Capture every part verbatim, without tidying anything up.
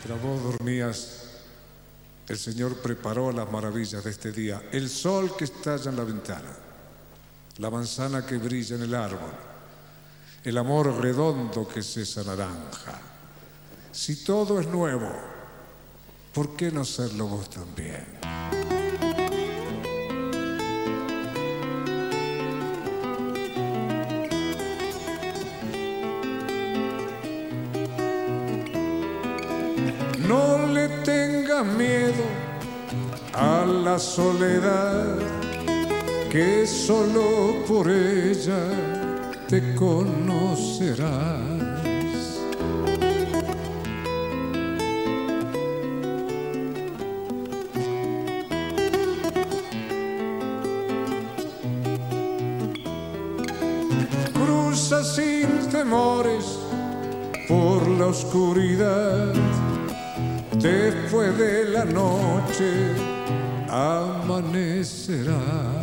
Mientras vos dormías, el Señor preparó las maravillas de este día. El sol que estalla en la ventana, la manzana que brilla en el árbol, el amor redondo que se esa naranja. Si todo es nuevo, ¿por qué no serlo vos también? No le tengas miedo a la soledad, que solo por ella te conocerás. Cruza sin temores por la oscuridad. Después de la noche amanecerá.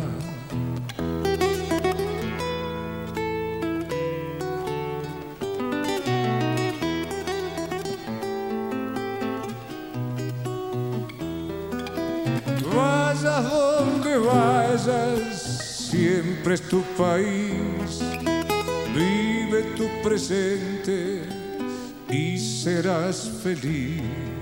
Vayas donde vayas, siempre es tu país. Vive tu presente y serás feliz.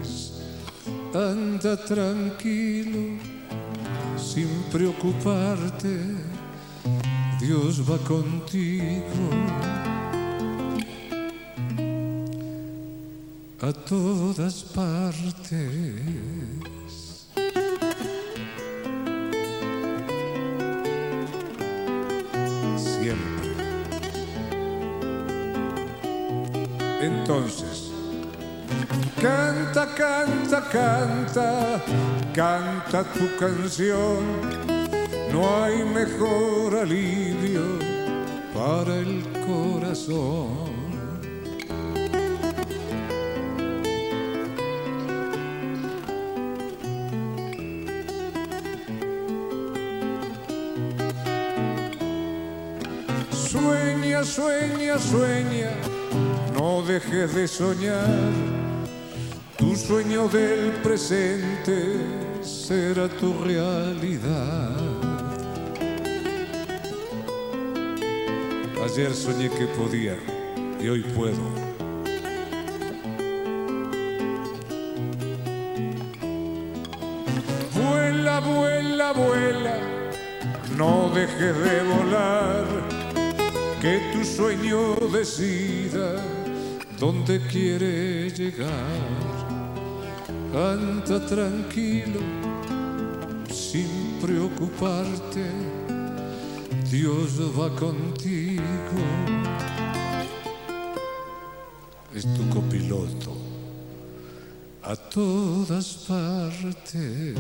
Anda tranquilo, sin preocuparte, Dios va contigo a todas partes. Siempre. Entonces, canta, canta, canta, canta tu canción. No hay mejor alivio para el corazón. Sueña, sueña, sueña, no dejes de soñar. Tu sueño del presente será tu realidad. Ayer soñé que podía y hoy puedo. Vuela, vuela, vuela, no dejes de volar. Que tu sueño decida dónde quiere llegar. Anda tranquilo, sin preocuparte, Dios va contigo. Es tu copiloto a todas partes.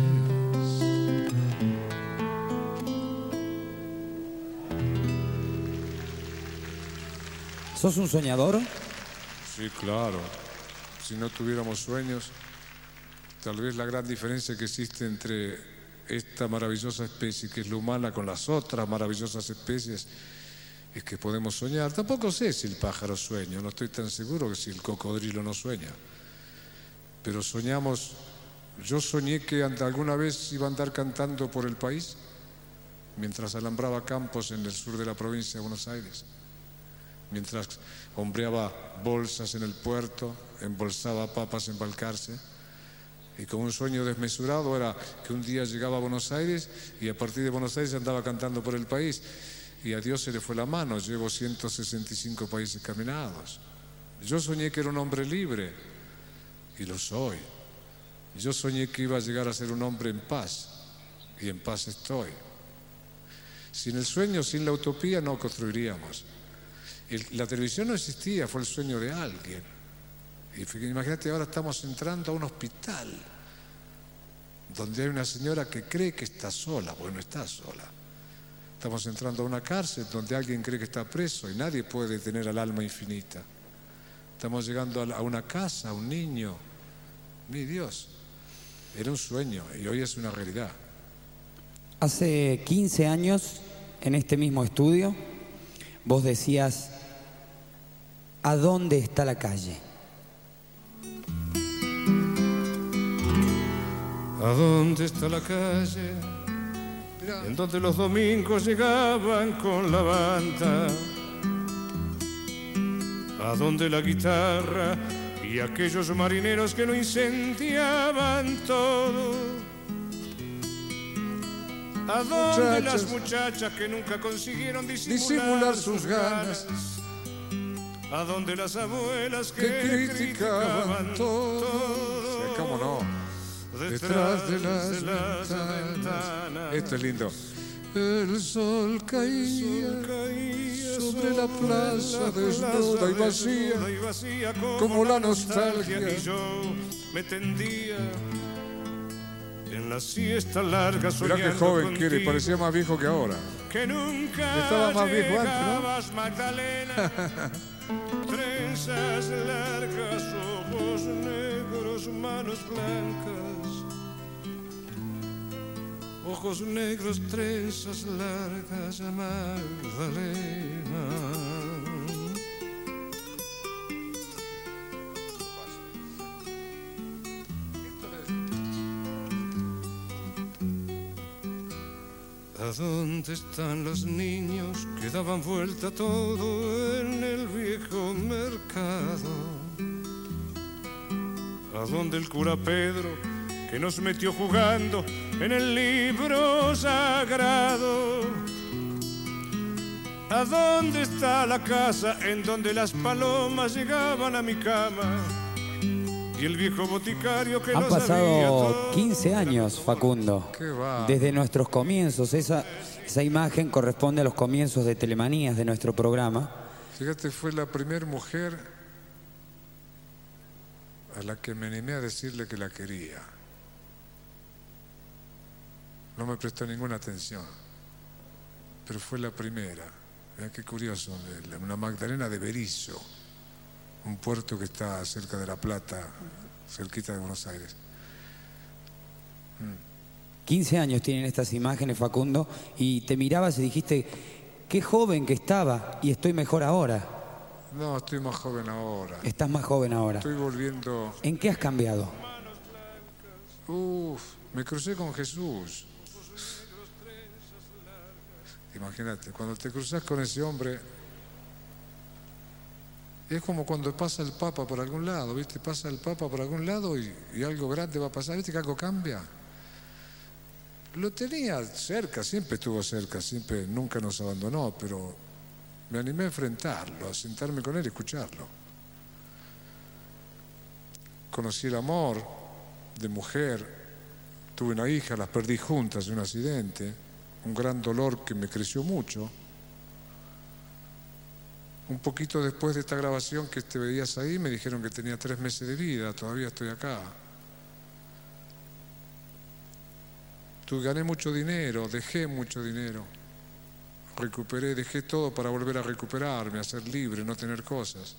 ¿Sos un soñador? Sí, claro. Si no tuviéramos sueños, tal vez la gran diferencia que existe entre esta maravillosa especie que es la humana con las otras maravillosas especies es que podemos soñar. Tampoco sé si el pájaro sueña, no estoy tan seguro que si el cocodrilo no sueña. Pero soñamos. Yo soñé que alguna vez iba a andar cantando por el país mientras alambraba campos en el sur de la provincia de Buenos Aires. Mientras hombreaba bolsas en el puerto, embolsaba papas en Balcarce. Y con un sueño desmesurado era que un día llegaba a Buenos Aires y a partir de Buenos Aires andaba cantando por el país. Y a Dios se le fue la mano, llevo ciento sesenta y cinco países caminados. Yo soñé que era un hombre libre, y lo soy. Yo soñé que iba a llegar a ser un hombre en paz, y en paz estoy. Sin el sueño, sin la utopía, no construiríamos. El, la televisión no existía, fue el sueño de alguien. Y imagínate, ahora estamos entrando a un hospital donde hay una señora que cree que está sola, porque no está sola. Estamos entrando a una cárcel donde alguien cree que está preso y nadie puede detener al alma infinita. Estamos llegando a una casa, a un niño. Mi Dios, era un sueño y hoy es una realidad. Hace quince años, en este mismo estudio, vos decías: ¿a dónde está la calle? dónde está la calle en donde los domingos llegaban con la banda? ¿A dónde la guitarra y aquellos marineros que lo incendiaban todo? ¿A dónde muchachas, las muchachas que nunca consiguieron disimular, disimular sus ganas? ¿A dónde las abuelas que, que criticaban todo? todo? Sí, ¿cómo no? Detrás de las, de las ventanas. ventanas. Esto es lindo. El sol caía, el sol caía sobre la plaza desnuda y vacía, y vacía como, como la nostalgia. nostalgia. Y yo me tendía en la siesta larga soñando. Mirá qué joven contigo, que era, parecía más viejo que ahora. Que nunca estaba más viejo antes, ¿no? Magdalena. Trenzas largas, ojos negros, manos blancas. Ojos negros, trenzas largas, Magdalena. ¿A dónde están los niños que daban vuelta todo en el viejo mercado? ¿A dónde el cura Pedro que nos metió jugando en el libro sagrado? ¿A dónde está la casa en donde las palomas llegaban a mi cama? Y el viejo boticario que han pasado quince años, Facundo, desde nuestros comienzos. Esa, esa imagen corresponde a los comienzos de Telemanías de nuestro programa. Fíjate, fue la primera mujer a la que me animé a decirle que la quería. No me prestó ninguna atención, pero fue la primera. Mirá qué curioso, una Magdalena de Berisso, un puerto que está cerca de La Plata, cerquita de Buenos Aires. Mm. quince años tienen estas imágenes, Facundo, y te mirabas y dijiste, qué joven que estaba y estoy mejor ahora. No, estoy más joven ahora. Estás más joven ahora. Estoy volviendo... ¿En qué has cambiado? Uf, me crucé con Jesús. Imagínate, cuando te cruzas con ese hombre, es como cuando pasa el Papa por algún lado, ¿viste? Pasa el Papa por algún lado y, y algo grande va a pasar, ¿viste? Que algo cambia. Lo tenía cerca, siempre estuvo cerca, siempre, nunca nos abandonó, pero me animé a enfrentarlo, a sentarme con él y escucharlo. Conocí el amor de mujer, tuve una hija, las perdí juntas en un accidente, un gran dolor que me creció mucho. Un poquito después de esta grabación que te veías ahí, me dijeron que tenía tres meses de vida, todavía estoy acá. Tú, gané mucho dinero, dejé mucho dinero, recuperé, dejé todo para volver a recuperarme, a ser libre, no tener cosas.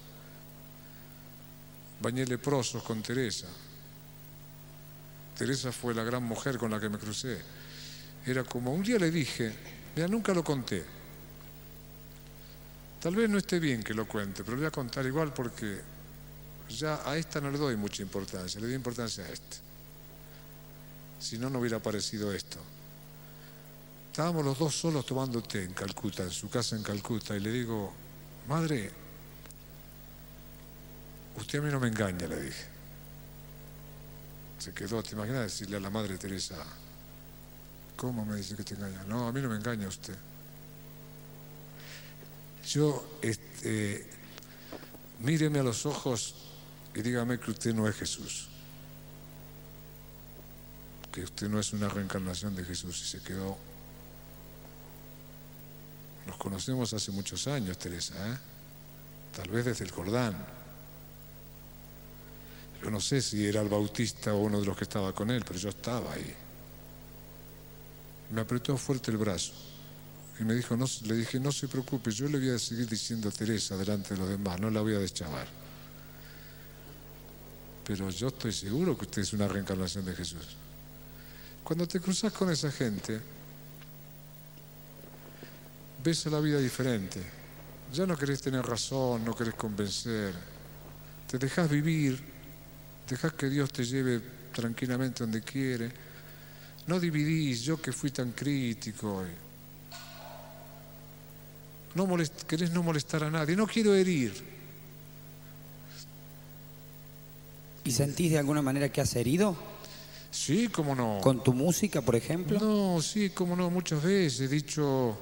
Bañé leprosos con Teresa. Teresa fue la gran mujer con la que me crucé. Era como, un día le dije, mira, nunca lo conté. Tal vez no esté bien que lo cuente, pero lo voy a contar igual porque ya a esta no le doy mucha importancia, le doy importancia a este. Si no, no hubiera aparecido esto. Estábamos los dos solos tomando té en Calcuta, en su casa en Calcuta, y le digo, madre, usted a mí no me engaña, le dije. Se quedó, ¿te imaginas decirle a la madre Teresa? ¿Cómo me dice que te engaña? No, a mí no me engaña usted. Yo, este, míreme a los ojos y dígame que usted no es Jesús. Que usted no es una reencarnación de Jesús. Y se quedó. Nos conocemos hace muchos años, Teresa, ¿eh? Tal vez desde el Jordán. Yo no sé si era el Bautista o uno de los que estaba con él, pero yo estaba ahí. Me apretó fuerte el brazo y me dijo, no, le dije, no se preocupe, yo le voy a seguir diciendo a Teresa delante de los demás, no la voy a deschavar. Pero yo estoy seguro que usted es una reencarnación de Jesús. Cuando te cruzas con esa gente, ves a la vida diferente. Ya no querés tener razón, no querés convencer. Te dejás vivir, dejás que Dios te lleve tranquilamente donde quiere. no dividís, yo que fui tan crítico. No molest, querés no molestar a nadie, no quiero herir. ¿Y sentís de alguna manera que has herido? Sí, cómo no. ¿Con tu música, por ejemplo? No, sí, cómo no, muchas veces he dicho...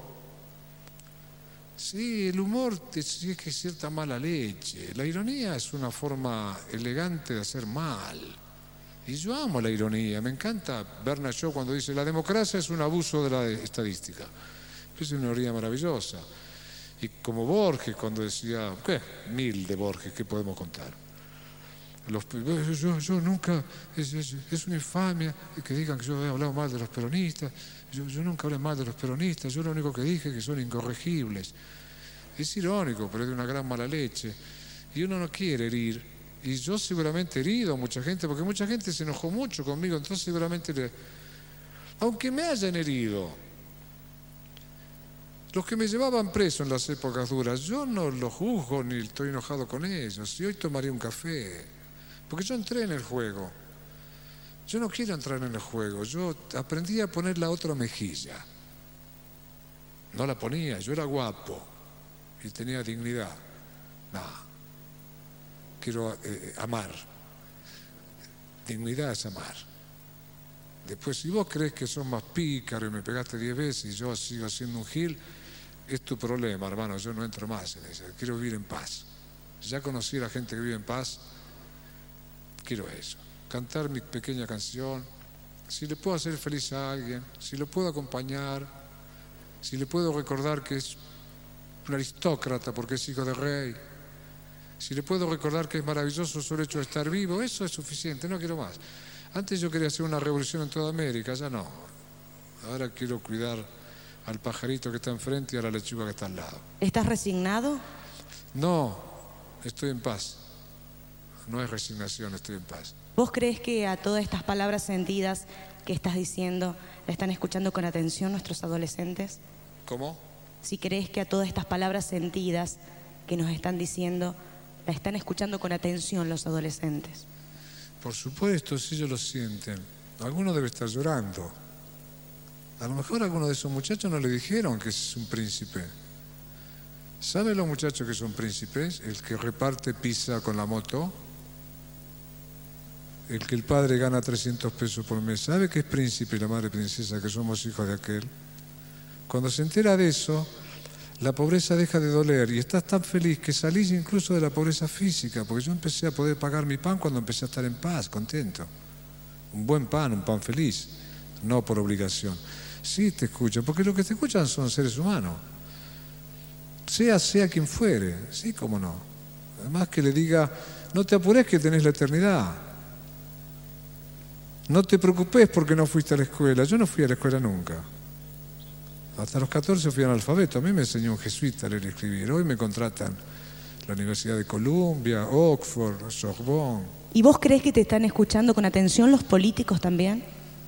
Sí, el humor sí es que es cierta mala leche. La ironía es una forma elegante de hacer mal. Y yo amo la ironía, me encanta Bernard Shaw cuando dice la democracia es un abuso de la estadística. Es una ironía maravillosa. Y como Borges cuando decía, ¿qué? Mil de Borges, ¿qué podemos contar? Los, yo, yo nunca, es, es, es una infamia que digan que yo he hablado mal de los peronistas. Yo, yo nunca hablé mal de los peronistas, yo lo único que dije es que son incorregibles. Es irónico, pero es de una gran mala leche. Y uno no quiere herir. Y yo seguramente he herido a mucha gente, porque mucha gente se enojó mucho conmigo, entonces seguramente, le... aunque me hayan herido, los que me llevaban preso en las épocas duras, yo no los juzgo ni estoy enojado con ellos. Y hoy tomaría un café, porque yo entré en el juego. Yo no quiero entrar en el juego, yo aprendí a poner la otra mejilla. No la ponía, yo era guapo y tenía dignidad. No, quiero eh, amar. Dignidad es amar. Después, si vos crees que sos más pícaro y me pegaste diez veces y yo sigo siendo un gil, es tu problema, hermano, yo no entro más en eso. Quiero vivir en paz. Ya conocí a la gente que vive en paz, quiero eso. Cantar mi pequeña canción, si le puedo hacer feliz a alguien, si lo puedo acompañar, si le puedo recordar que es un aristócrata porque es hijo de rey, si le puedo recordar que es maravilloso solo hecho de estar vivo, eso es suficiente, no quiero más. Antes yo quería hacer una revolución en toda América, ya no. Ahora quiero cuidar al pajarito que está enfrente y a la lechuga que está al lado. ¿Estás resignado? No, estoy en paz. No es resignación, estoy en paz. ¿Vos crees que a todas estas palabras sentidas que estás diciendo la están escuchando con atención nuestros adolescentes? ¿Cómo? Si crees que a todas estas palabras sentidas que nos están diciendo la están escuchando con atención los adolescentes. Por supuesto, si ellos lo sienten. Alguno debe estar llorando. A lo mejor a alguno de esos muchachos no le dijeron que es un príncipe. ¿Saben los muchachos que son príncipes? El que reparte pizza con la moto. El que el padre gana trescientos pesos por mes. ¿Sabe que es príncipe y la madre princesa, que somos hijos de aquel? Cuando se entera de eso, la pobreza deja de doler y estás tan feliz que salís incluso de la pobreza física, porque yo empecé a poder pagar mi pan cuando empecé a estar en paz, contento. Un buen pan, un pan feliz, no por obligación. Sí te escuchan, porque lo que te escuchan son seres humanos. Sea, sea quien fuere, sí, cómo no. Además que le diga, no te apures que tenés la eternidad. No te preocupes porque no fuiste a la escuela. Yo no fui a la escuela nunca. Hasta los catorce fui analfabeto. A mí me enseñó un jesuita a leer y escribir. Hoy me contratan la Universidad de Columbia, Oxford, Sorbonne. ¿Y vos crees que te están escuchando con atención los políticos también?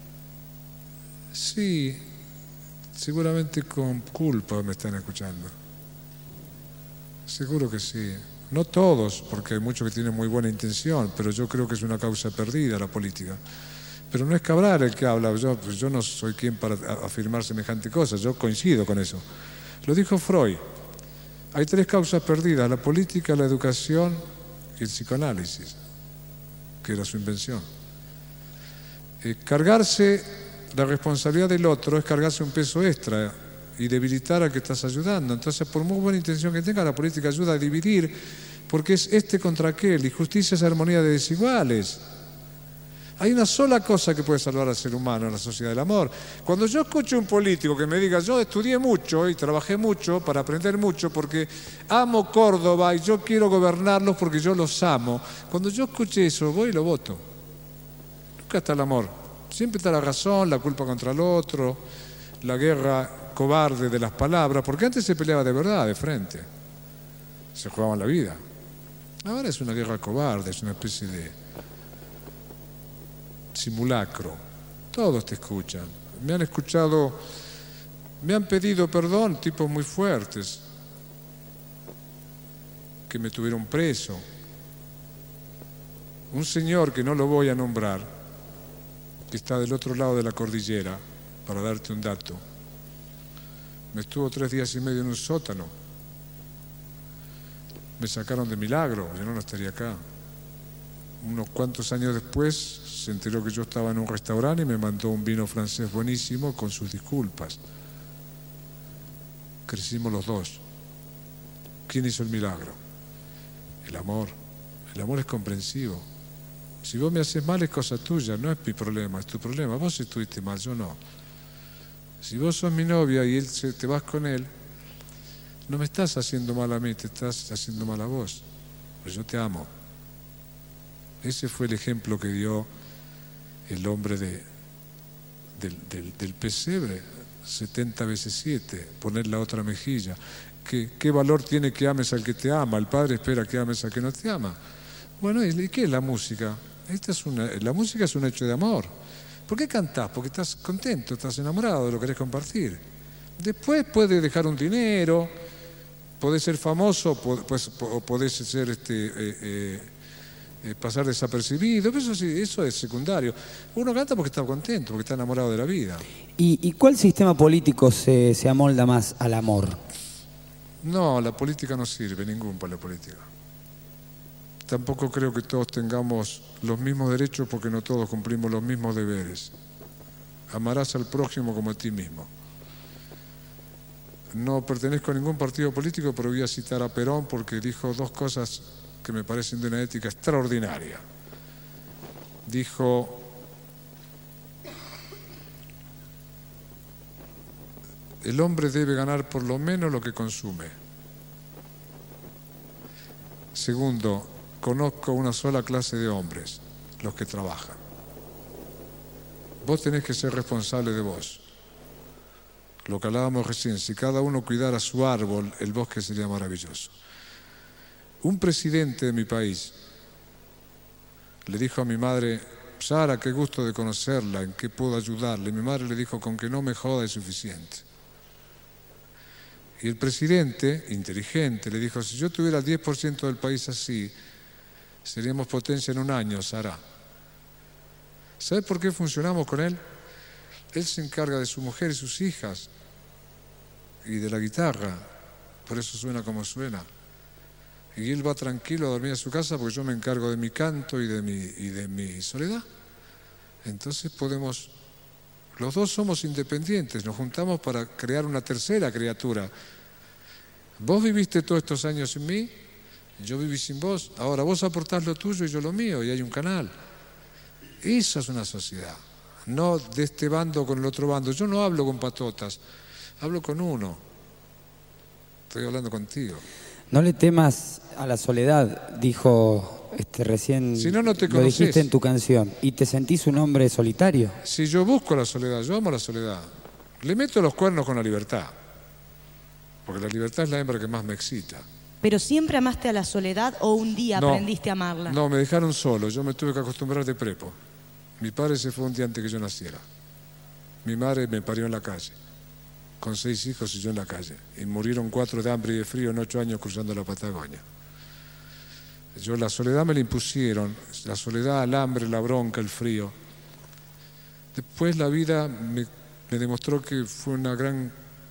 Sí, seguramente con culpa me están escuchando. Seguro que sí. No todos, porque hay muchos que tienen muy buena intención, pero yo creo que es una causa perdida la política. Pero no es Cabral el que habla, yo, pues yo no soy quien para afirmar semejante cosa, yo coincido con eso. Lo dijo Freud. Hay tres causas perdidas, la política, la educación y el psicoanálisis, que era su invención. Eh, cargarse la responsabilidad del otro es cargarse un peso extra y debilitar al que estás ayudando. Entonces, por muy buena intención que tenga, la política ayuda a dividir, porque es este contra aquel, y justicia es armonía de desiguales. Hay una sola cosa que puede salvar al ser humano en la sociedad del amor. Cuando yo escucho a un político que me diga, yo estudié mucho y trabajé mucho para aprender mucho porque amo Córdoba y yo quiero gobernarlos porque yo los amo, cuando yo escuché eso, voy y lo voto. Nunca está el amor. Siempre está la razón, la culpa contra el otro, la guerra cobarde de las palabras, porque antes se peleaba de verdad, de frente. Se jugaban la vida. Ahora es una guerra cobarde, es una especie de simulacro. Todos te escuchan. Me han escuchado, me han pedido perdón tipos muy fuertes que me tuvieron preso. Un señor que no lo voy a nombrar, que está del otro lado de la cordillera, para darte un dato. Me estuvo tres días y medio en un sótano. Me sacaron de milagro, yo no estaría acá. Unos cuantos años después se enteró que yo estaba en un restaurante y me mandó un vino francés buenísimo con sus disculpas. Crecimos los dos. ¿Quién hizo el milagro? El amor. El amor es comprensivo. Si vos me haces mal es cosa tuya, no es mi problema, es tu problema. Vos estuviste mal, yo no. Si vos sos mi novia y él se, te vas con él, no me estás haciendo mal a mí, te estás haciendo mal a vos. Pero yo te amo. Ese fue el ejemplo que dio el hombre de, del, del, del pesebre, setenta veces siete, poner la otra mejilla. ¿Qué, ¿Qué valor tiene que ames al que te ama? El Padre espera que ames al que no te ama. Bueno, ¿y qué es la música? Esta es una, la música es un hecho de amor. ¿Por qué cantás? Porque estás contento, estás enamorado, lo querés compartir. Después puedes dejar un dinero, podés ser famoso, pues, o podés ser este, eh, eh, eh, pasar desapercibido, pero eso, sí, eso es secundario. Uno canta porque está contento, porque está enamorado de la vida. ¿Y, y cuál sistema político se, se amolda más al amor? No, la política no sirve, ningún para la política. Tampoco creo que todos tengamos los mismos derechos porque no todos cumplimos los mismos deberes. Amarás al prójimo como a ti mismo. No pertenezco a ningún partido político, pero voy a citar a Perón porque dijo dos cosas que me parecen de una ética extraordinaria. Dijo: el hombre debe ganar por lo menos lo que consume. Segundo, conozco una sola clase de hombres, los que trabajan. Vos tenés que ser responsable de vos. Lo que hablábamos recién, si cada uno cuidara su árbol, el bosque sería maravilloso. Un presidente de mi país le dijo a mi madre: Sara, qué gusto de conocerla, ¿en qué puedo ayudarle? Y mi madre le dijo: con que no me joda es suficiente. Y el presidente, inteligente, le dijo: si yo tuviera el diez por ciento del país así, seríamos potencia en un año, Sara. ¿Sabes por qué funcionamos con él? Él se encarga de su mujer y sus hijas y de la guitarra, por eso suena como suena. Y él va tranquilo a dormir a su casa porque yo me encargo de mi canto y de mi, y de mi soledad. Entonces podemos, los dos somos independientes, nos juntamos para crear una tercera criatura. Vos viviste todos estos años sin mí, yo viví sin vos, ahora vos aportás lo tuyo y yo lo mío, y hay un canal. Eso es una sociedad, no de este bando con el otro bando. Yo no hablo con patotas, hablo con uno. Estoy hablando contigo. No le temas a la soledad, dijo este, recién, si no, no te lo dijiste en tu canción. ¿Y te sentís un hombre solitario? Si yo busco la soledad, yo amo la soledad. Le meto los cuernos con la libertad, porque la libertad es la hembra que más me excita. ¿Pero siempre amaste a la soledad o un día no, aprendiste a amarla? No, me dejaron solo, yo me tuve que acostumbrar de prepo. Mi padre se fue un día antes que yo naciera. Mi madre me parió en la calle, con seis hijos y yo en la calle. Y murieron cuatro de hambre y de frío en ocho años cruzando la Patagonia. Yo la soledad me la impusieron, la soledad, el hambre, la bronca, el frío. Después la vida me, me demostró que fue una gran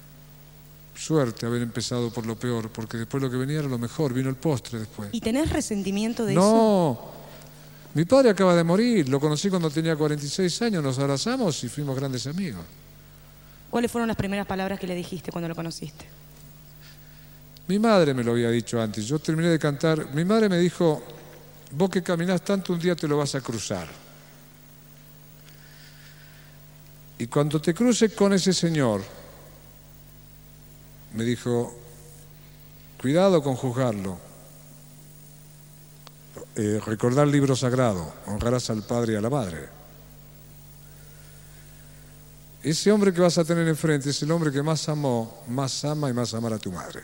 suerte haber empezado por lo peor, porque después lo que venía era lo mejor, vino el postre después. ¿Y tenés resentimiento de no, eso? No, mi padre acaba de morir, lo conocí cuando tenía cuarenta y seis años, nos abrazamos y fuimos grandes amigos. ¿Cuáles fueron las primeras palabras que le dijiste cuando lo conociste? Mi madre me lo había dicho antes, yo terminé de cantar, mi madre me dijo: vos que caminás tanto, un día te lo vas a cruzar. Y cuando te cruces con ese señor, me dijo, cuidado con juzgarlo, eh, recordar el libro sagrado, honrarás al padre y a la madre. Ese hombre que vas a tener enfrente es el hombre que más amó, más ama y más amará a tu madre.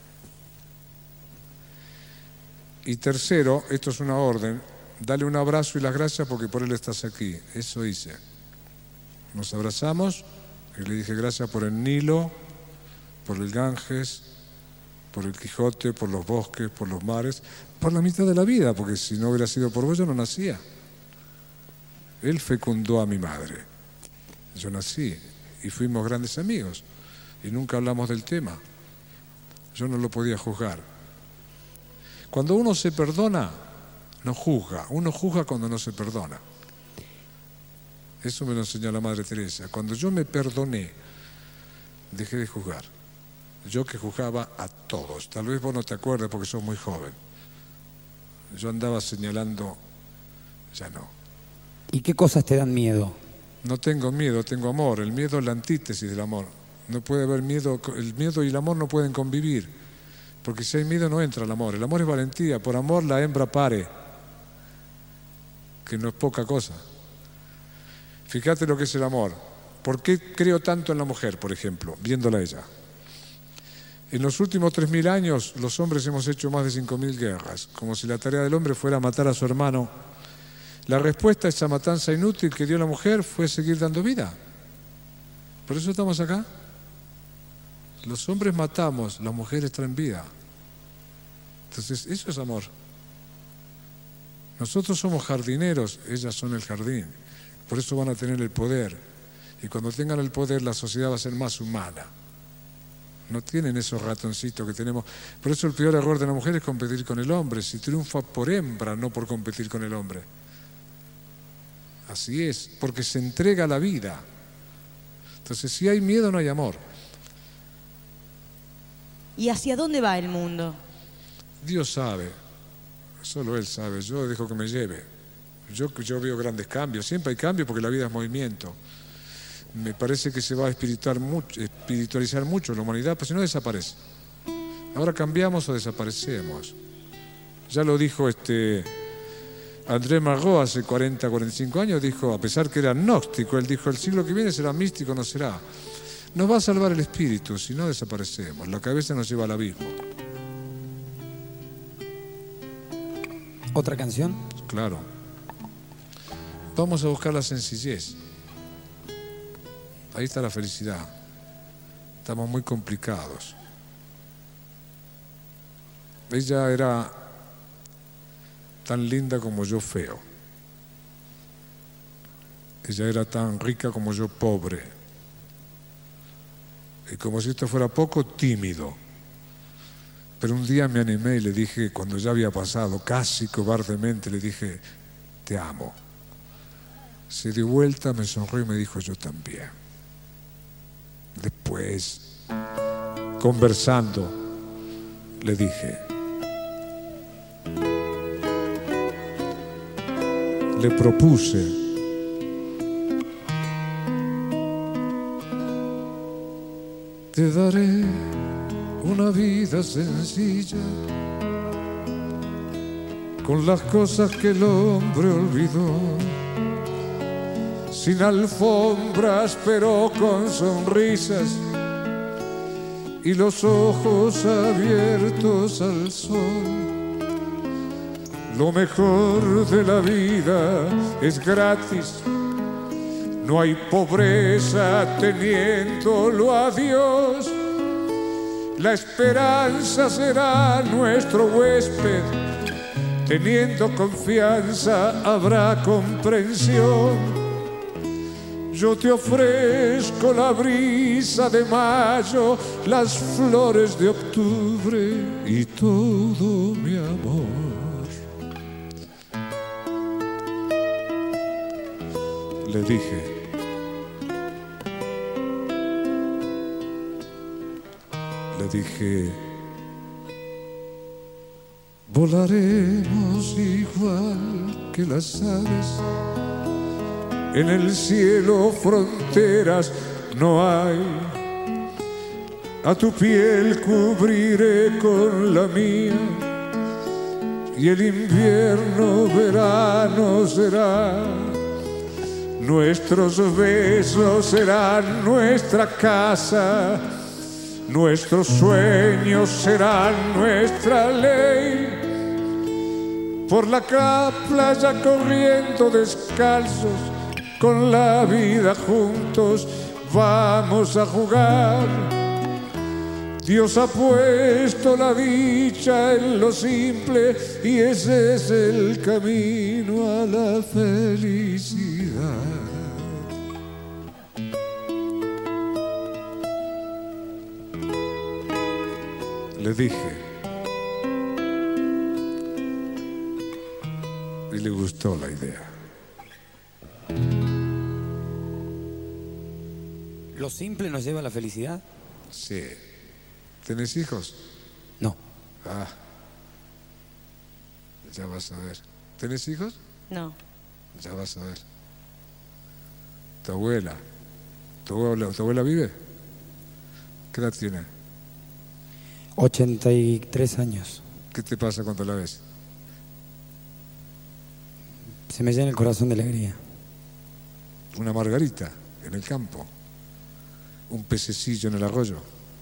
Y tercero, esto es una orden, dale un abrazo y las gracias porque por él estás aquí. Eso hice. Nos abrazamos y le dije gracias por el Nilo, por el Ganges, por el Quijote, por los bosques, por los mares, por la mitad de la vida, porque si no hubiera sido por vos yo no nacía. Él fecundó a mi madre. Yo nací y fuimos grandes amigos y nunca hablamos del tema. Yo no lo podía juzgar. Cuando uno se perdona, no juzga. Uno juzga cuando no se perdona. Eso me lo enseñó la Madre Teresa. Cuando yo me perdoné, dejé de juzgar. Yo que juzgaba a todos. Tal vez vos no te acuerdas porque sos muy joven. Yo andaba señalando, ya no. ¿Y qué cosas te dan miedo? No tengo miedo, tengo amor. El miedo es la antítesis del amor. No puede haber miedo, el miedo y el amor no pueden convivir. Porque si hay miedo no entra el amor. El amor es valentía. Por amor la hembra pare. Que no es poca cosa. Fíjate lo que es el amor. ¿Por qué creo tanto en la mujer, por ejemplo, viéndola a ella? En los últimos tres mil años los hombres hemos hecho más de cinco mil guerras, como si la tarea del hombre fuera matar a su hermano. La respuesta a esa matanza inútil que dio la mujer fue seguir dando vida. Por eso estamos acá. Los hombres matamos, las mujeres traen vida. Entonces, eso es amor. Nosotros somos jardineros, ellas son el jardín. Por eso van a tener el poder. Y cuando tengan el poder, la sociedad va a ser más humana. No tienen esos ratoncitos que tenemos. Por eso el peor error de la mujer es competir con el hombre. Si triunfa por hembra, no por competir con el hombre. Así es, porque se entrega la vida. Entonces, si hay miedo, no hay amor. ¿Y hacia dónde va el mundo? Dios sabe. Solo Él sabe. Yo dejo que me lleve. Yo, yo veo grandes cambios. Siempre hay cambios porque la vida es movimiento. Me parece que se va a espiritualizar mucho, espiritualizar mucho la humanidad, pues si no desaparece. Ahora cambiamos o desaparecemos. Ya lo dijo este André Malraux hace cuarenta, cuarenta y cinco años, dijo, a pesar que era gnóstico, él dijo, el siglo que viene será místico, no será. Nos va a salvar el espíritu, si no desaparecemos. La cabeza nos lleva al abismo. ¿Otra canción? Claro. Vamos a buscar la sencillez. Ahí está la felicidad. Estamos muy complicados. Ella era tan linda como yo feo. Ella era tan rica como yo pobre. Y como si esto fuera poco, tímido. Pero un día me animé y le dije, cuando ya había pasado, casi cobardemente, le dije, te amo. Se dio vuelta, me sonrió y me dijo, yo también. Después, conversando, le dije, le propuse, te daré una vida sencilla, con las cosas que el hombre olvidó, sin alfombras pero con sonrisas y los ojos abiertos al sol. Lo mejor de la vida es gratis, no hay pobreza teniéndolo a Dios. La esperanza será nuestro huésped, teniendo confianza habrá comprensión. Yo te ofrezco la brisa de mayo, las flores de octubre y todo mi amor. Le dije, le dije, volaremos igual que las aves. En el cielo fronteras no hay. A tu piel cubriré con la mía y el invierno verano será. Nuestros besos serán nuestra casa, nuestros sueños serán nuestra ley. Por la playa corriendo descalzos, con la vida juntos vamos a jugar. Dios ha puesto la dicha en lo simple y ese es el camino a la felicidad. Le dije y le gustó la idea. ¿Lo simple nos lleva a la felicidad? Sí. ¿Tenés hijos? No. Ah, ya vas a ver. ¿Tenés hijos? No. Ya vas a ver. ¿Tu abuela? ¿Tu abuela, ¿tu abuela vive? ¿Qué edad tiene? ochenta y tres años. ¿Qué te pasa cuando la ves? Se me llena el corazón de alegría. Una margarita en el campo. Un pececillo en el arroyo.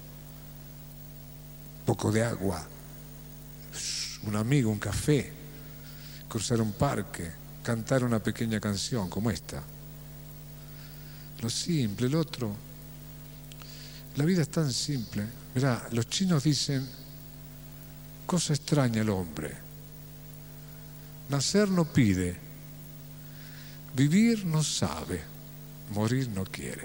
Poco de agua. Un amigo, un café. Cruzar un parque. Cantar una pequeña canción como esta. Lo simple, el otro. La vida es tan simple. Mirá, los chinos dicen, cosa extraña el hombre. Nacer no pide, vivir no sabe, morir no quiere.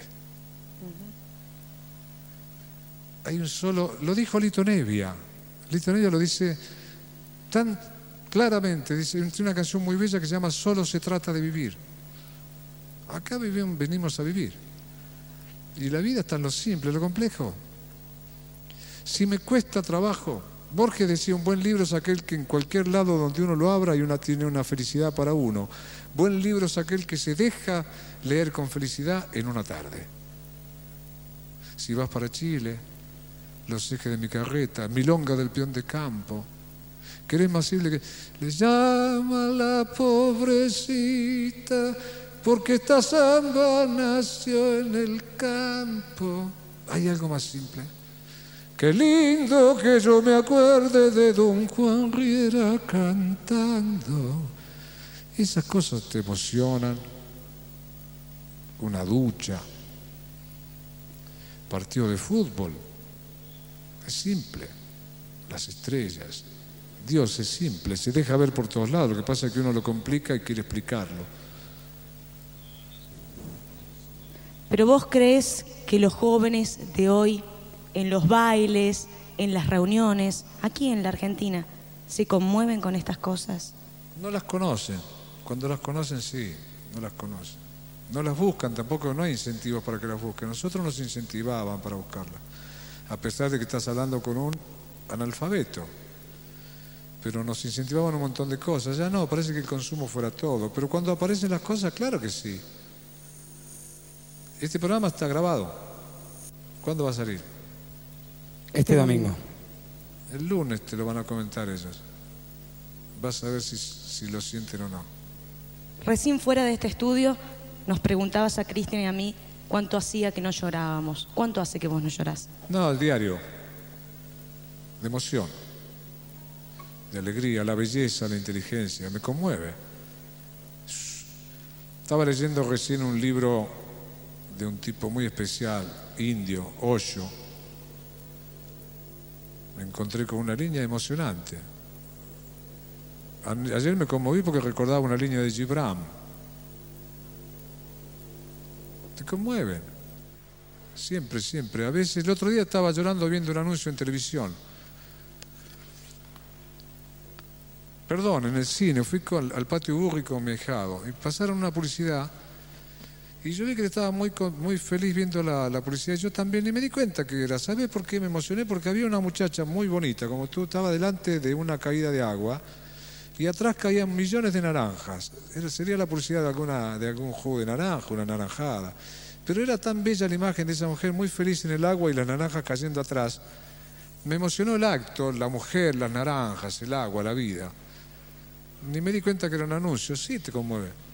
Uh-huh. Hay un solo, lo dijo Lito Nebbia. Lito Nebbia lo dice tan claramente, dice, tiene una canción muy bella que se llama Solo se trata de vivir. Acá vivimos, venimos a vivir. Y la vida está en lo simple, en lo complejo. Si me cuesta trabajo, Borges decía, un buen libro es aquel que en cualquier lado donde uno lo abra y una tiene una felicidad para uno. Buen libro es aquel que se deja leer con felicidad en una tarde. Si vas para Chile, Los ejes de mi carreta, Milonga del peón de campo, querés más simple que le llama la pobrecita porque esta samba nació en el campo. ¿Hay algo más simple? Qué lindo que yo me acuerde de don Juan Riera cantando. Esas cosas te emocionan. Una ducha, partido de fútbol, es simple. Las estrellas, Dios es simple, se deja ver por todos lados. Lo que pasa es que uno lo complica y quiere explicarlo. Pero vos crees que los jóvenes de hoy, en los bailes, en las reuniones, aquí en la Argentina, se conmueven con estas cosas? No las conocen. Cuando las conocen, sí, no las conocen. No las buscan tampoco, no hay incentivos para que las busquen. Nosotros nos incentivaban para buscarlas, a pesar de que estás hablando con un analfabeto. Pero nos incentivaban un montón de cosas. Ya no, parece que el consumo fuera todo. Pero cuando aparecen las cosas, claro que sí. Este programa está grabado. ¿Cuándo va a salir? Este domingo. El lunes te lo van a comentar ellos. Vas a ver si, si lo sienten o no. Recién fuera de este estudio nos preguntabas a Cristian y a mí cuánto hacía que no llorábamos. ¿Cuánto hace que vos no llorás? No, el diario. De emoción. De alegría, la belleza, la inteligencia. Me conmueve. Estaba leyendo recién un libro de un tipo muy especial, indio, Osho. Me encontré con una línea emocionante. Ayer me conmoví porque recordaba una línea de Gibran. Te conmueven. Siempre, siempre. A veces, el otro día estaba llorando viendo un anuncio en televisión. Perdón, en el cine. Fui con, al patio Burri con mi ahijado y pasaron una publicidad. Y yo vi que estaba muy, muy feliz viendo la, la publicidad. Yo también, y me di cuenta que era. ¿Sabes por qué me emocioné? Porque había una muchacha muy bonita, como tú, estaba delante de una caída de agua y atrás caían millones de naranjas. Era, sería la publicidad de, alguna, de algún jugo de naranja, una naranjada. Pero era tan bella la imagen de esa mujer muy feliz en el agua y las naranjas cayendo atrás. Me emocionó el acto, la mujer, las naranjas, el agua, la vida. Ni me di cuenta que era un anuncio. Sí, te conmueve.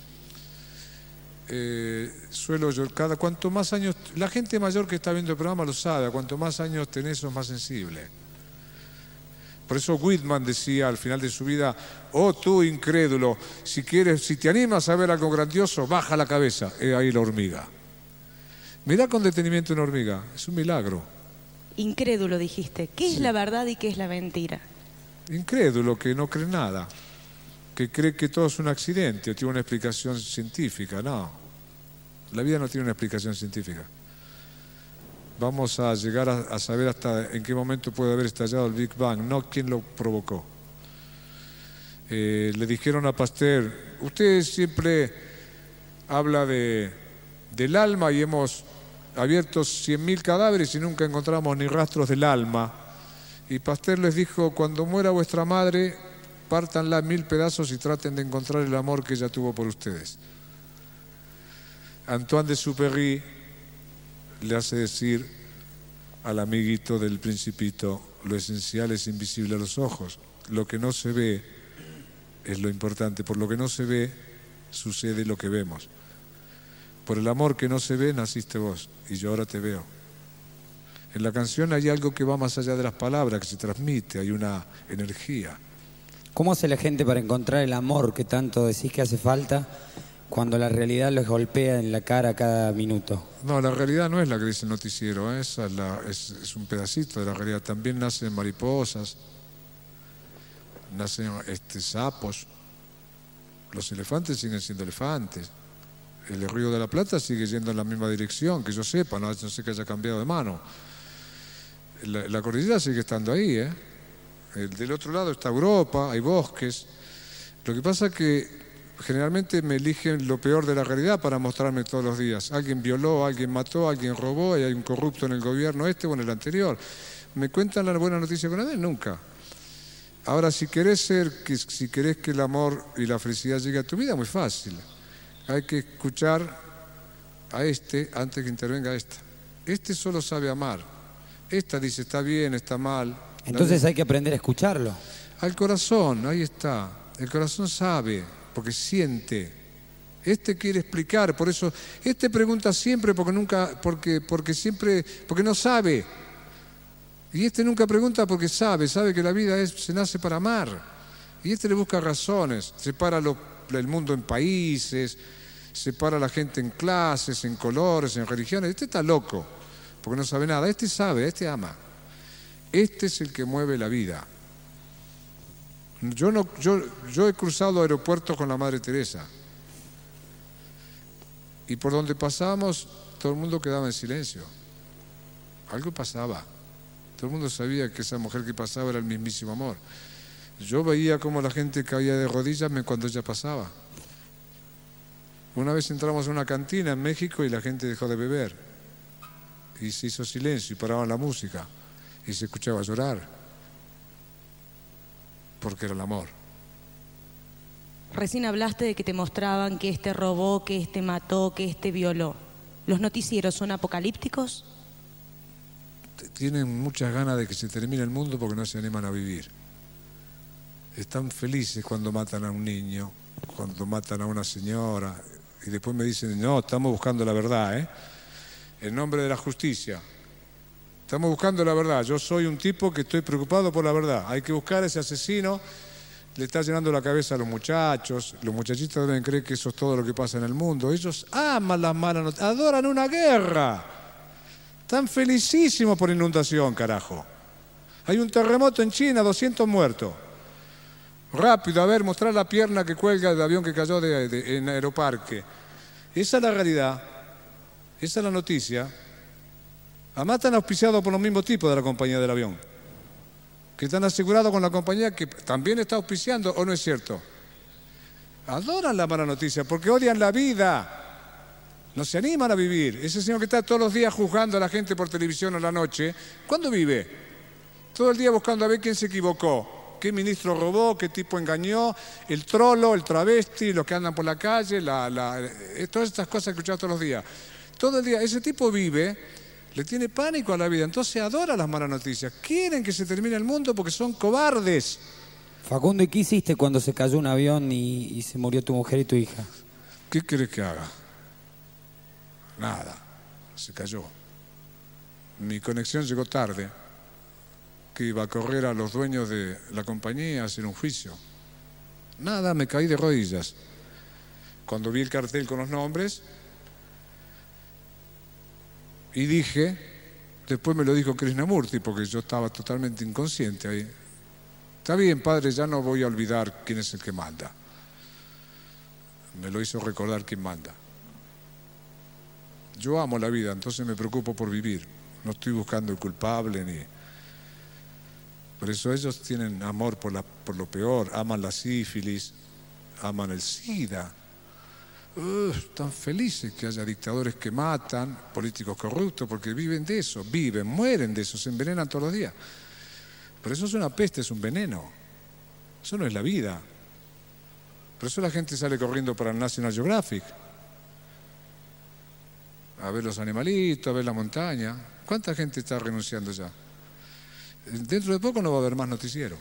Eh, suelo yo, cada cuanto más años, la gente mayor que está viendo el programa lo sabe, cuanto más años tenés sos más sensible. Por eso Whitman decía al final de su vida: oh tú incrédulo, si quieres, si te animas a ver algo grandioso, baja la cabeza. He ahí la hormiga. Mirá con detenimiento una hormiga, es un milagro. incrédulo dijiste. ¿Qué es Sí. la verdad y qué es la mentira? Incrédulo, que no cree nada, que cree que todo es un accidente o tiene una explicación científica. No, la vida no tiene una explicación científica. Vamos a llegar a, a saber hasta en qué momento puede haber estallado el Big Bang, no quién lo provocó. Eh, le dijeron a Pasteur, usted siempre habla de, del alma y hemos abierto cien mil cadáveres y nunca encontramos ni rastros del alma. Y Pasteur les dijo, cuando muera vuestra madre, pártanla en mil pedazos y traten de encontrar el amor que ella tuvo por ustedes. Antoine de Supéry le hace decir al amiguito del Principito, lo esencial es invisible a los ojos, lo que no se ve es lo importante, por lo que no se ve sucede lo que vemos. Por el amor que no se ve naciste vos y yo ahora te veo. En la canción hay algo que va más allá de las palabras, que se transmite, hay una energía. ¿Cómo hace la gente para encontrar el amor que tanto decís que hace falta cuando la realidad los golpea en la cara cada minuto? No, la realidad no es la que dice el noticiero, ¿eh? Esa es, la, es, es un pedacito de la realidad. También nacen mariposas, nacen este, sapos, los elefantes siguen siendo elefantes, el Río de la Plata sigue yendo en la misma dirección, que yo sepa, no, no sé que haya cambiado de mano. La, la cordillera sigue estando ahí, ¿eh? El, del otro lado está Europa, hay bosques. Lo que pasa es que generalmente me eligen lo peor de la realidad para mostrarme todos los días. Alguien violó, alguien mató, alguien robó, y hay un corrupto en el gobierno este o en el anterior. ¿Me cuentan la buena noticia con nadie? Nunca. Ahora, si querés ser, que, si querés que el amor y la felicidad llegue a tu vida, muy fácil. Hay que escuchar a este antes que intervenga esta. Este solo sabe amar. Esta dice está bien, está mal. Entonces hay que aprender a escucharlo. Al corazón, ahí está. El corazón sabe, porque siente. Este quiere explicar, por eso, este pregunta siempre porque nunca, porque, porque siempre, porque no sabe. Y este nunca pregunta porque sabe, sabe que la vida es, se nace para amar. Y este le busca razones, separa lo, el mundo en países, separa a la gente en clases, en colores, en religiones. Este está loco, porque no sabe nada. Este sabe, este ama. Este es el que mueve la vida. Yo, no, yo, yo he cruzado aeropuertos con la Madre Teresa. Y por donde pasábamos, todo el mundo quedaba en silencio. Algo pasaba. Todo el mundo sabía que esa mujer que pasaba era el mismísimo amor. Yo veía cómo la gente caía de rodillas cuando ella pasaba. Una vez entramos a una cantina en México y la gente dejó de beber. Y se hizo silencio y paraban la música. Y se escuchaba llorar. Porque era el amor. Recién hablaste de que te mostraban que este robó, que este mató, que este violó. ¿Los noticieros son apocalípticos? Tienen muchas ganas de que se termine el mundo porque no se animan a vivir. Están felices cuando matan a un niño, cuando matan a una señora, y después me dicen, no, estamos buscando la verdad, ¿eh? En nombre de la justicia. Estamos buscando la verdad. Yo soy un tipo que estoy preocupado por la verdad. Hay que buscar a ese asesino. Le está llenando la cabeza a los muchachos. Los muchachitos deben creer que eso es todo lo que pasa en el mundo. Ellos aman las malas noticias, adoran una guerra. Están felicísimos por inundación, carajo. Hay un terremoto en China, doscientos muertos. Rápido, a ver, mostrar la pierna que cuelga del avión que cayó de, de, en Aeroparque. Esa es la realidad. Esa es la noticia. Además están auspiciados por los mismos tipos de la compañía del avión, que están asegurados con la compañía que también está auspiciando, ¿o no es cierto? Adoran la mala noticia porque odian la vida, no se animan a vivir. Ese señor que está todos los días juzgando a la gente por televisión a la noche, ¿cuándo vive? Todo el día buscando a ver quién se equivocó, qué ministro robó, qué tipo engañó, el trolo, el travesti, los que andan por la calle, la, la, todas estas cosas que escuchamos todos los días. Todo el día, ese tipo vive... Le tiene pánico a la vida, entonces adora las malas noticias. Quieren que se termine el mundo porque son cobardes. Facundo, ¿y qué hiciste cuando se cayó un avión y, y se murió tu mujer y tu hija? ¿Qué querés que haga? Nada, se cayó. Mi conexión llegó tarde, que iba a correr a los dueños de la compañía a hacer un juicio. Nada, me caí de rodillas. Cuando vi el cartel con los nombres... Y dije, Después me lo dijo Krishnamurti, porque yo estaba totalmente inconsciente ahí. Está bien, padre, ya no voy a olvidar quién es el que manda. Me lo hizo recordar quién manda. Yo amo la vida, entonces me preocupo por vivir. No estoy buscando el culpable ni... Por eso ellos tienen amor por, la, por lo peor, aman la sífilis, aman el SIDA. Uh, están felices que haya dictadores que matan, políticos corruptos, porque viven de eso, viven, mueren de eso, se envenenan todos los días. Pero eso es una peste, es un veneno. Eso no es la vida. Por eso la gente sale corriendo para el National Geographic, a ver los animalitos, a ver la montaña. ¿Cuánta gente está renunciando ya? Dentro de poco no va a haber más noticiero.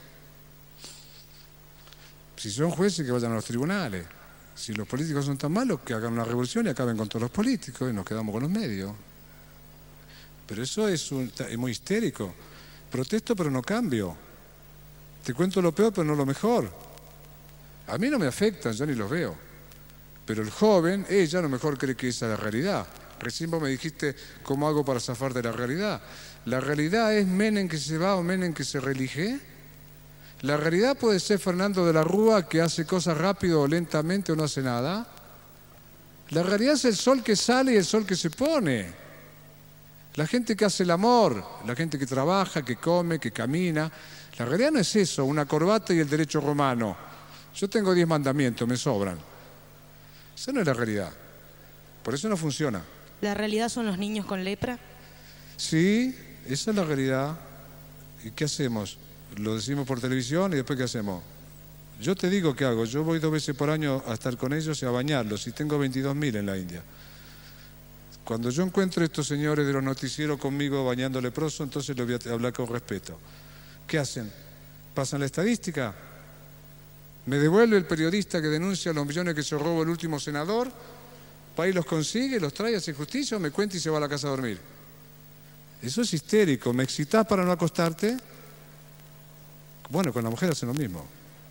Si son jueces, que vayan a los tribunales. Si los políticos son tan malos, que hagan una revolución y acaben con todos los políticos y nos quedamos con los medios. Pero eso es, un, es muy histérico. Protesto pero no cambio. Te cuento lo peor pero no lo mejor. A mí no me afectan, yo ni los veo. Pero el joven, ella a lo mejor cree que esa es la realidad. Recién vos me dijiste cómo hago para zafar de la realidad. ¿La realidad es Menem que se va o Menem que se reelige? La realidad puede ser Fernando de la Rúa, que hace cosas rápido o lentamente o no hace nada. La realidad es el sol que sale y el sol que se pone. La gente que hace el amor, la gente que trabaja, que come, que camina. La realidad no es eso, una corbata y el derecho romano. Yo tengo diez mandamientos, me sobran. Esa no es la realidad. Por eso no funciona. ¿La realidad son los niños con lepra? Sí, esa es la realidad. ¿Y qué hacemos? Lo decimos por televisión y después ¿qué hacemos? Yo te digo qué hago. Yo voy dos veces por año a estar con ellos y a bañarlos. Y tengo veintidós mil en la India. Cuando yo encuentro a estos señores de los noticieros conmigo bañando leproso, entonces les voy a hablar con respeto. ¿Qué hacen? ¿Pasan la estadística? ¿Me devuelve el periodista que denuncia los millones que se robó el último senador? ¿País los consigue, los trae, hace justicia o me cuenta y se va a la casa a dormir? Eso es histérico. ¿Me excitás para no acostarte? Bueno, con la mujer hacen lo mismo.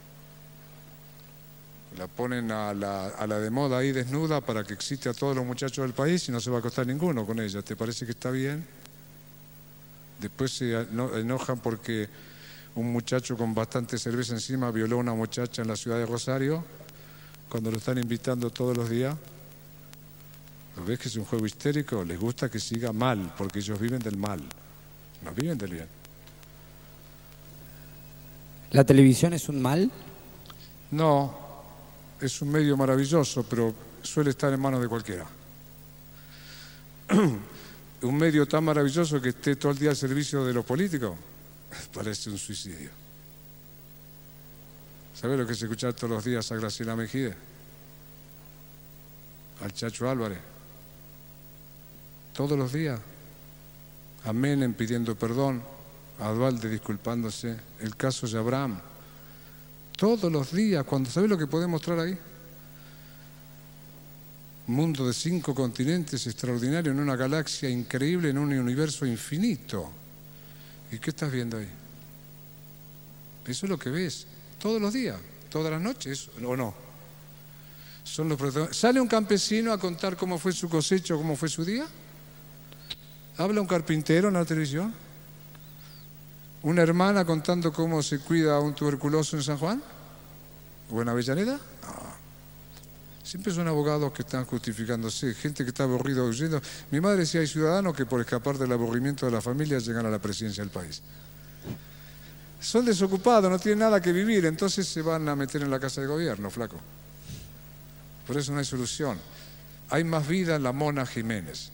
La ponen a la, a la de moda ahí desnuda para que excite a todos los muchachos del país y no se va a acostar ninguno con ella. ¿Te parece que está bien? Después se enojan porque un muchacho con bastante cerveza encima violó a una muchacha en la ciudad de Rosario cuando lo están invitando todos los días. ¿Ves que es un juego histérico? Les gusta que siga mal, porque ellos viven del mal, no viven del bien. ¿La televisión es un mal? No, es un medio maravilloso, pero suele estar en manos de cualquiera. Un medio tan maravilloso que esté todo el día al servicio de los políticos, parece un suicidio. ¿Sabes lo que es escuchar todos los días a Graciela Mejide? Al Chacho Álvarez. Todos los días. A Menem pidiendo perdón, a Dualde disculpándose, el caso de Abraham. Todos los días, cuando ¿sabes lo que puede mostrar ahí? Un mundo de cinco continentes extraordinario, en una galaxia increíble, en un universo infinito. ¿Y qué estás viendo ahí? Eso es lo que ves todos los días, todas las noches, ¿o no? Son los protagonistas. ¿Sale un campesino a contar cómo fue su cosecha o cómo fue su día? ¿Habla un carpintero en la televisión? ¿Una hermana contando cómo se cuida a un tuberculoso en San Juan? ¿O en Avellaneda? No. Siempre son abogados que están justificándose, gente que está aburrida huyendo. Mi madre decía, hay ciudadanos que por escapar del aburrimiento de la familia llegan a la presidencia del país. Son desocupados, no tienen nada que vivir, entonces se van a meter en la casa de gobierno, flaco. Por eso no hay solución. Hay más vida en la Mona Jiménez.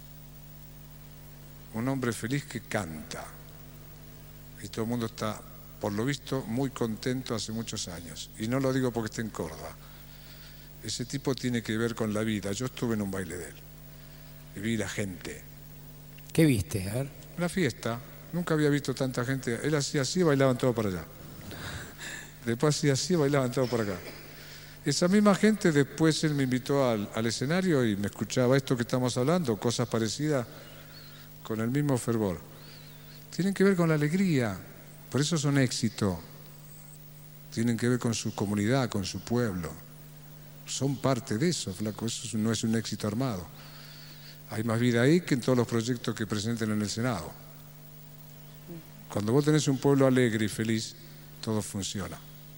Un hombre feliz que canta. Y todo el mundo está, por lo visto, muy contento hace muchos años. Y no lo digo porque esté en Córdoba. Ese tipo tiene que ver con la vida. Yo estuve en un baile de él. Y vi la gente. ¿Qué viste? A ver. Una fiesta. Nunca había visto tanta gente. Él hacía así, bailaban todos para allá. Después hacía así, bailaban todos para acá. Esa misma gente, después él me invitó al, al escenario y me escuchaba esto que estamos hablando, cosas parecidas, con el mismo fervor. Tienen que ver con la alegría, por eso son éxito. Tienen que ver con su comunidad, con su pueblo. Son parte de eso, flaco, eso no es un éxito armado. Hay más vida ahí que en todos los proyectos que presenten en el Senado. Cuando vos tenés un pueblo alegre y feliz, todo funciona.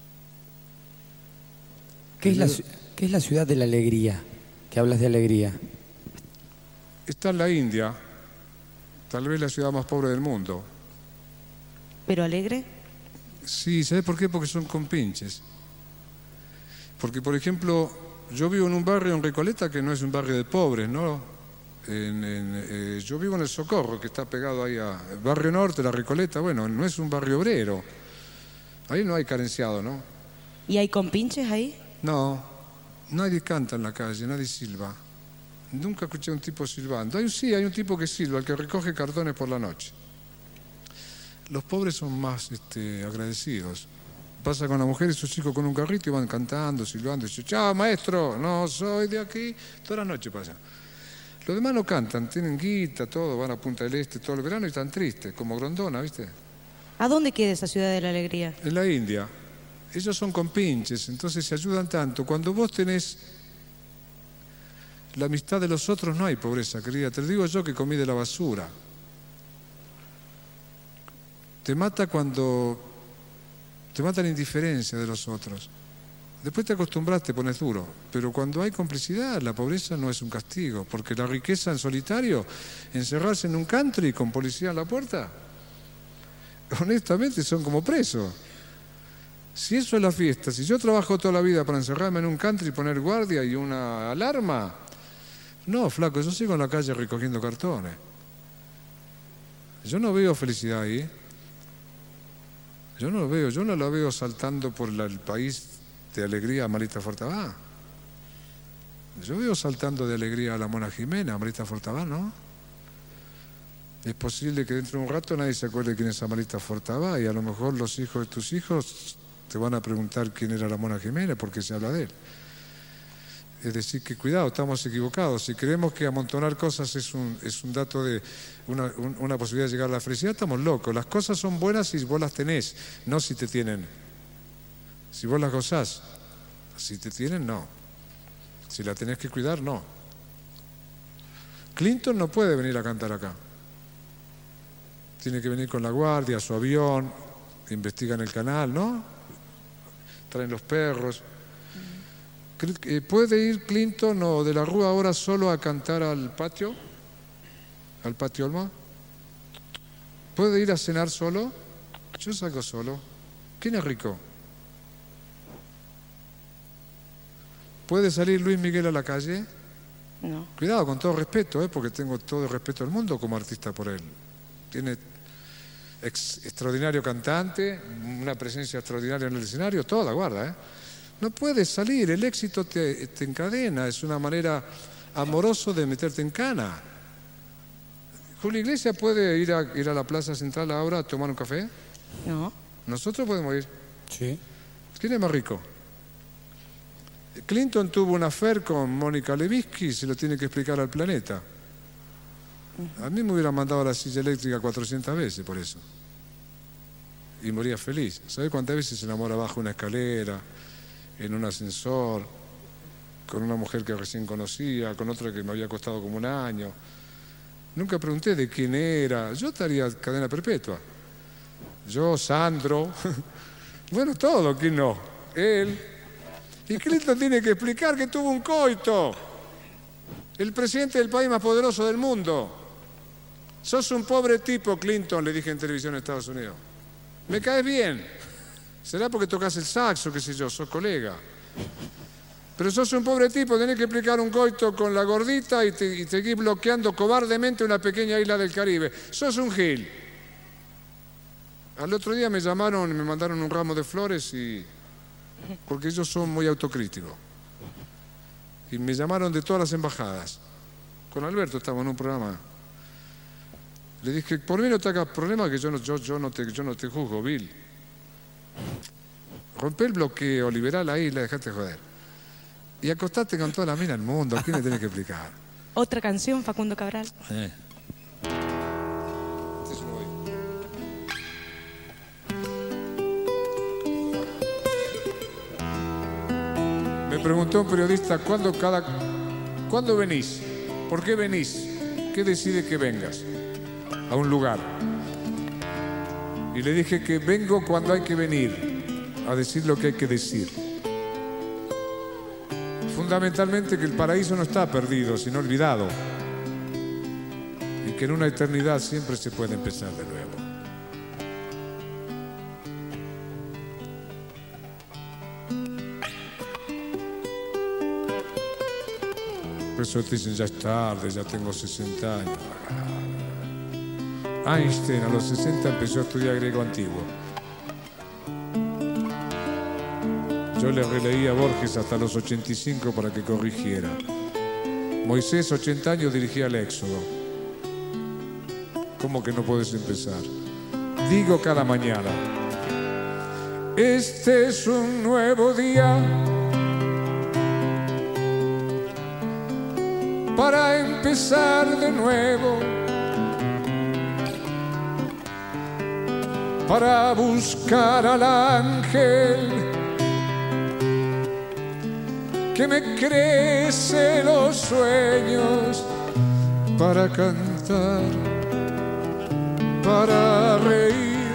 ¿Qué es la, qué es la ciudad de la alegría? Que hablas de alegría. Está en la India, tal vez la ciudad más pobre del mundo. ¿Pero alegre? Sí, ¿sabes por qué? Porque son compinches. Porque, por ejemplo, yo vivo en un barrio en Recoleta que no es un barrio de pobres, ¿no? En, en, eh, yo vivo en el Socorro, que está pegado ahí a Barrio Norte, la Recoleta. Bueno, no es un barrio obrero. Ahí no hay carenciado, ¿no? ¿Y hay compinches ahí? No, nadie canta en la calle, nadie silba. Nunca escuché a un tipo silbando. Hay, sí, hay un tipo que silba, el que recoge cartones por la noche. Los pobres son más este, agradecidos. Pasa con la mujer y sus hijos con un carrito y van cantando, silbando. Y dicen, chao, maestro, no soy de aquí. Toda la noche pasa. Los demás no cantan, tienen guita, todo, van a Punta del Este todo el verano y están tristes, como Grondona, ¿viste? ¿A dónde queda esa ciudad de la alegría? En la India. Ellos son compinches, entonces se ayudan tanto. Cuando vos tenés la amistad de los otros, no hay pobreza, querida. Te lo digo yo que comí de la basura. Te mata cuando... Te mata la indiferencia de los otros. Después te acostumbras, te pones duro. Pero cuando hay complicidad, la pobreza no es un castigo. Porque la riqueza en solitario, encerrarse en un country con policía en la puerta, honestamente son como presos. Si eso es la fiesta, si yo trabajo toda la vida para encerrarme en un country y poner guardia y una alarma, no, flaco, yo sigo en la calle recogiendo cartones. Yo no veo felicidad ahí. Yo no lo veo, yo no la veo saltando por la, el país de alegría a Marita Fortabá. Yo veo saltando de alegría a la Mona Jimena, a Marita Fortabá, ¿no? Es posible que dentro de un rato nadie se acuerde quién es Marita Fortabá y a lo mejor los hijos de tus hijos te van a preguntar quién era la Mona Jimena porque se habla de él. Es decir, que cuidado, estamos equivocados. Si creemos que amontonar cosas es un, es un dato de una, un, una posibilidad de llegar a la felicidad, estamos locos. Las cosas son buenas si vos las tenés, no si te tienen. Si vos las gozás, si te tienen, no. Si la tenés que cuidar, no. Clinton no puede venir a cantar acá. Tiene que venir con la guardia, su avión, investigan el canal, ¿no? Traen los perros. ¿Puede ir Clinton o de la Rúa ahora solo a cantar al patio? ¿Al patio Olma? ¿Puede ir a cenar solo? Yo salgo solo. ¿Quién es rico? ¿Puede salir Luis Miguel a la calle? No. Cuidado, con todo respeto, ¿eh? Porque tengo todo el respeto del mundo como artista por él. Tiene ex, extraordinario cantante, una presencia extraordinaria en el escenario, toda, guarda, ¿eh? No puedes salir, el éxito te, te encadena, es una manera amorosa de meterte en cana. ¿Julio Iglesias puede ir a, ir a la Plaza Central ahora a tomar un café? No. ¿Nosotros podemos ir? Sí. ¿Quién es más rico? Clinton tuvo un affair con Mónica Lewinsky y se lo tiene que explicar al planeta. A mí me hubiera mandado la silla eléctrica cuatrocientas veces por eso. Y moría feliz. ¿Sabe cuántas veces se enamora bajo una escalera, en un ascensor, con una mujer que recién conocía, con otra que me había costado como un año? Nunca pregunté de quién era. Yo estaría cadena perpetua. Yo, Sandro, bueno, todo, ¿quién no? Él. Y Clinton tiene que explicar que tuvo un coito. El presidente del país más poderoso del mundo. Sos un pobre tipo, Clinton, le dije en televisión en Estados Unidos. Me caes bien. Será porque tocas el saxo, qué sé yo, sos colega. Pero sos un pobre tipo, tenés que explicar un coito con la gordita y, te, y seguir bloqueando cobardemente una pequeña isla del Caribe. Sos un gil. Al otro día me llamaron y me mandaron un ramo de flores y... porque ellos son muy autocríticos. Y me llamaron de todas las embajadas. Con Alberto estábamos en un programa. Le dije, por mí no te hagas problema que yo no, yo, yo no, te, yo no te juzgo, Bill. Rompe el bloqueo liberal ahí y la dejaste joder. Y acostate con toda la mina del mundo. ¿Quién le tiene que explicar? Otra canción, Facundo Cabral. Eh. Me preguntó un periodista, ¿cuándo, cada, ¿cuándo venís? ¿Por qué venís? ¿qué decide que vengas a un lugar? Y le dije que vengo cuando hay que venir, a decir lo que hay que decir. Fundamentalmente que el paraíso no está perdido, sino olvidado. Y que en una eternidad siempre se puede empezar de nuevo. Por eso te dicen, ya es tarde, ya tengo sesenta años. Einstein a los sesenta empezó a estudiar griego antiguo. Yo le releí a Borges hasta los ochenta y cinco para que corrigiera. Moisés, ochenta años, dirigía el Éxodo. ¿Cómo que no puedes empezar? Digo cada mañana, este es un nuevo día para empezar de nuevo, para buscar al ángel que me crece los sueños, para cantar, para reír,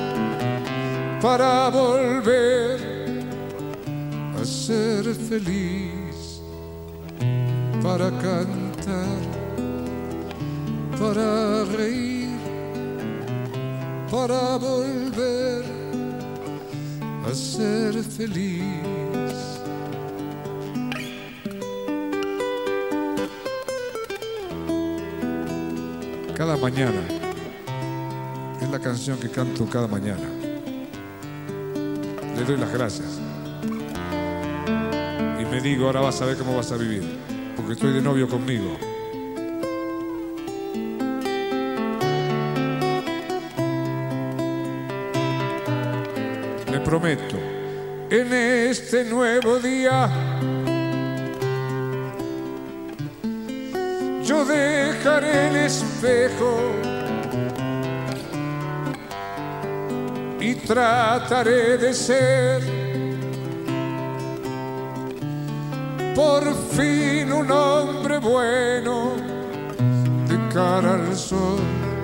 para volver a ser feliz, para cantar, para reír, para volver a ser feliz. Cada mañana es la canción que canto cada mañana. Le doy las gracias y me digo, ahora vas a ver cómo vas a vivir, porque estoy de novio conmigo. Le prometo, en este nuevo día yo dejaré el espejo y trataré de ser por fin un hombre bueno. De cara al sol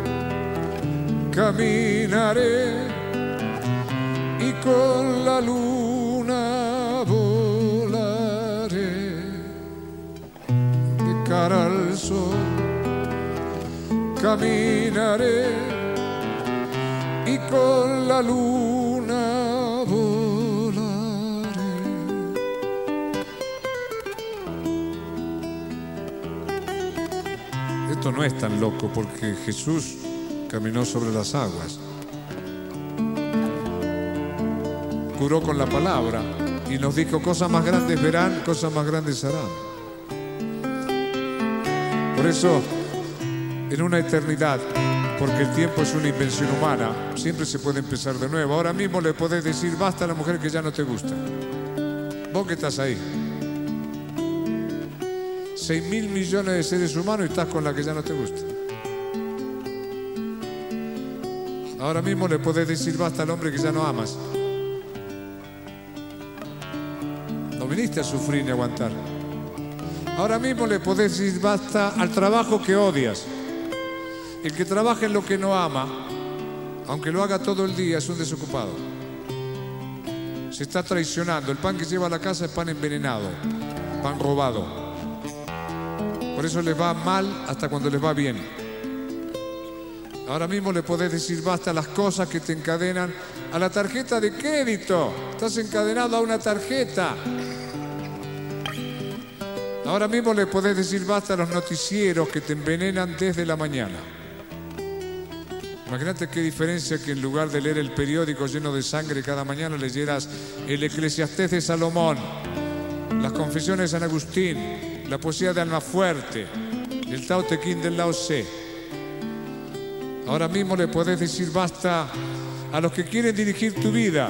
caminaré y con la luna volaré. De cara al sol caminaré y con la luna volaré. Esto no es tan loco porque Jesús caminó sobre las aguas, curó con la palabra y nos dijo, cosas más grandes verán, cosas más grandes harán. Por eso, en una eternidad, porque el tiempo es una invención humana, siempre se puede empezar de nuevo. Ahora mismo le podés decir basta a la mujer que ya no te gusta. Vos que estás ahí. Seis mil millones de seres humanos y estás con la que ya no te gusta. Ahora mismo le podés decir basta al hombre que ya no amas. No viniste a sufrir ni a aguantar. Ahora mismo le podés decir basta al trabajo que odias. El que trabaja en lo que no ama, aunque lo haga todo el día, es un desocupado. Se está traicionando. El pan que lleva a la casa es pan envenenado, pan robado. Por eso les va mal hasta cuando les va bien. Ahora mismo le podés decir basta a las cosas que te encadenan a la tarjeta de crédito. Estás encadenado a una tarjeta. Ahora mismo le podés decir basta a los noticieros que te envenenan desde la mañana. Imagínate qué diferencia que en lugar de leer el periódico lleno de sangre cada mañana leyeras el Eclesiastés de Salomón, las Confesiones de San Agustín, la poesía de Almafuerte, el Tao Te Ching del Lao Tse. Ahora mismo le podés decir basta a los que quieren dirigir tu vida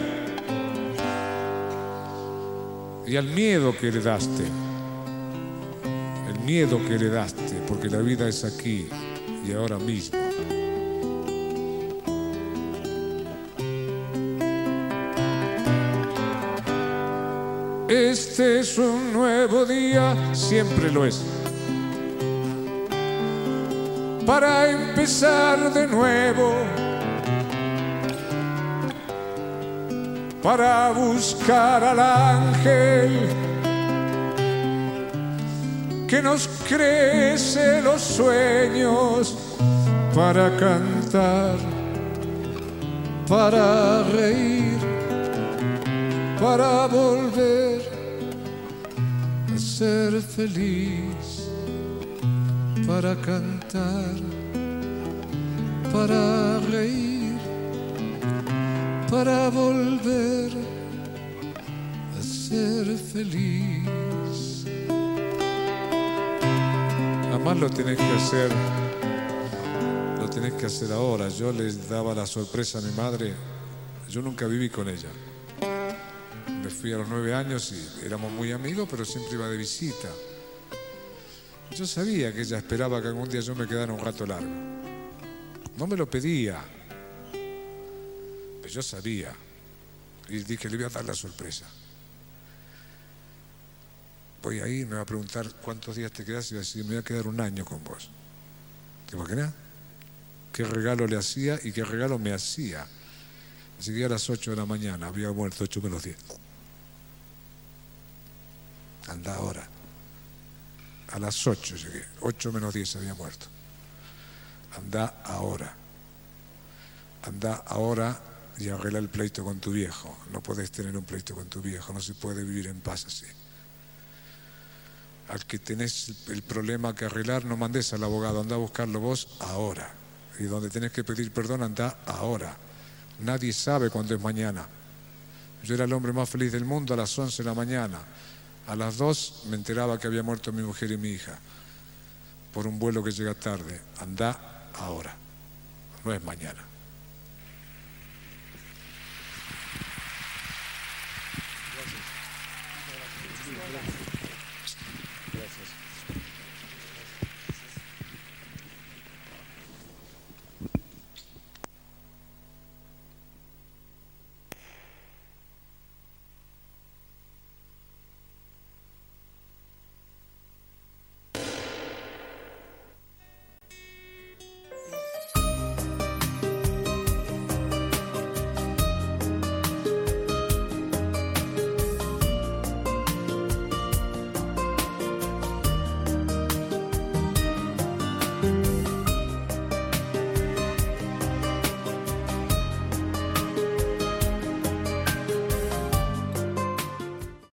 y al miedo que heredaste. El miedo que heredaste, porque la vida es aquí y ahora mismo. Este es un nuevo día, siempre lo es. para empezar de nuevo, para buscar al ángel que nos crece los sueños, para cantar, para reír, para volver a ser feliz, para cantar, para reír, para volver a ser feliz. Además lo tenés que hacer, lo tenés que hacer ahora. Yo les daba la sorpresa a mi madre, yo nunca viví con ella. Me fui a los nueve años y éramos muy amigos, pero siempre iba de visita. Yo sabía que ella esperaba que algún día yo me quedara un rato largo. No me lo pedía, pero yo sabía. Y dije, le voy a dar la sorpresa. Voy a ir, me va a preguntar cuántos días te quedas y voy a decir, me voy a quedar un año con vos. ¿Te imaginas? ¿Qué regalo le hacía y qué regalo me hacía? Así que a las ocho de la mañana, había muerto ocho menos diez. Anda ahora. A las ocho llegué, ocho menos diez había muerto. Anda ahora. Anda ahora y arregla el pleito con tu viejo. No podés tener un pleito con tu viejo, no se puede vivir en paz así. Al que tenés el problema que arreglar, no mandés al abogado, anda a buscarlo vos ahora. Y donde tenés que pedir perdón, anda ahora. Nadie sabe cuándo es mañana. Yo era el hombre más feliz del mundo a las once de la mañana. A las dos me enteraba que había muerto mi mujer y mi hija por un vuelo que llega tarde. Anda ahora, no es mañana.